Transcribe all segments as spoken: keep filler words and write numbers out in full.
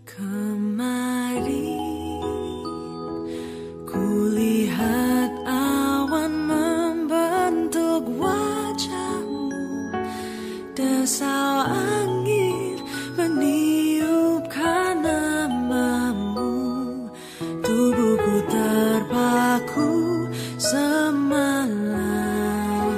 Kemarin kulihat awan membentuk wajahmu, desau angin meniupkan namamu, tubuhku terpaku semalam.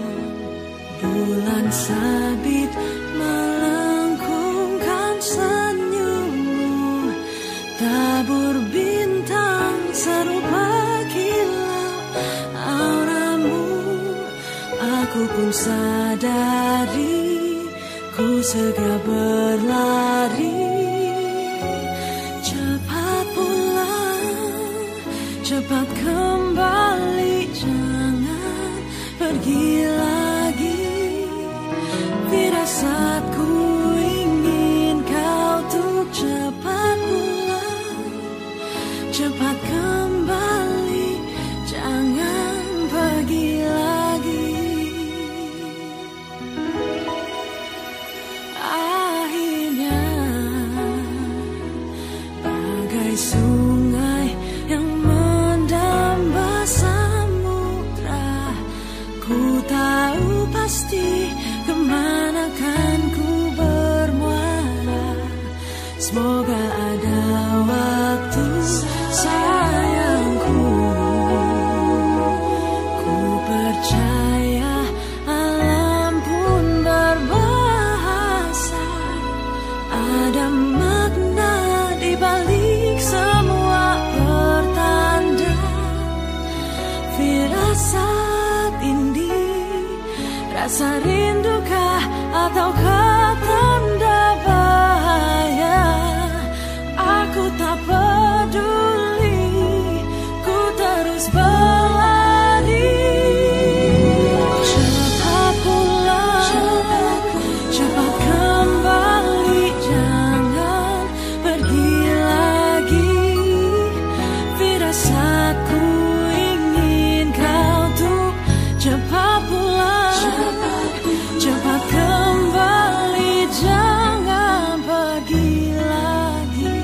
Bulan sabit melengkungkan senyummu, tabur bintang serupa kilau auramu. Aku pun sadari, ku segera berlari. Cepat pulang, cepat kembali, jangan pergi lagi. Firasatku ingin kau tuh cepat pulang, cepat kembali, jangan pergi lagi. Akhirnya bagai sungai yang mendamba samudra, ku tahu pasti kemana kan ku bermuara. Semoga ada waktu sayangku, ku percaya alam pun berbahasa. Ada makna di balik semua pertanda. Firasat ini rasa rindukah ataukah tanda bahaya? Aku tak peduli, ku terus berlari. Cepat pulang, cepat kembali, jangan pergi lagi. Firasatku ingin kau tuh cepat pulang, cepat kembali, jangan pergi lagi.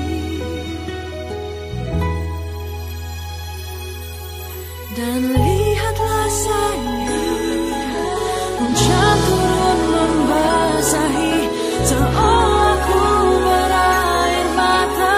Dan lihatlah sayang, hujan turun membasahi seolah ku berair mata.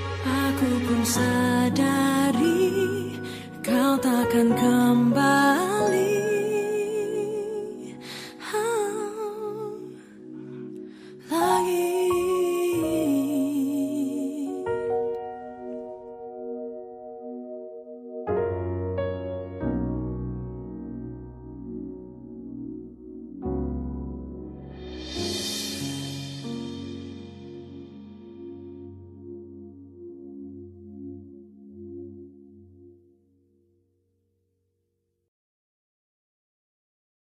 Aku pun sadari kau takkan kembali.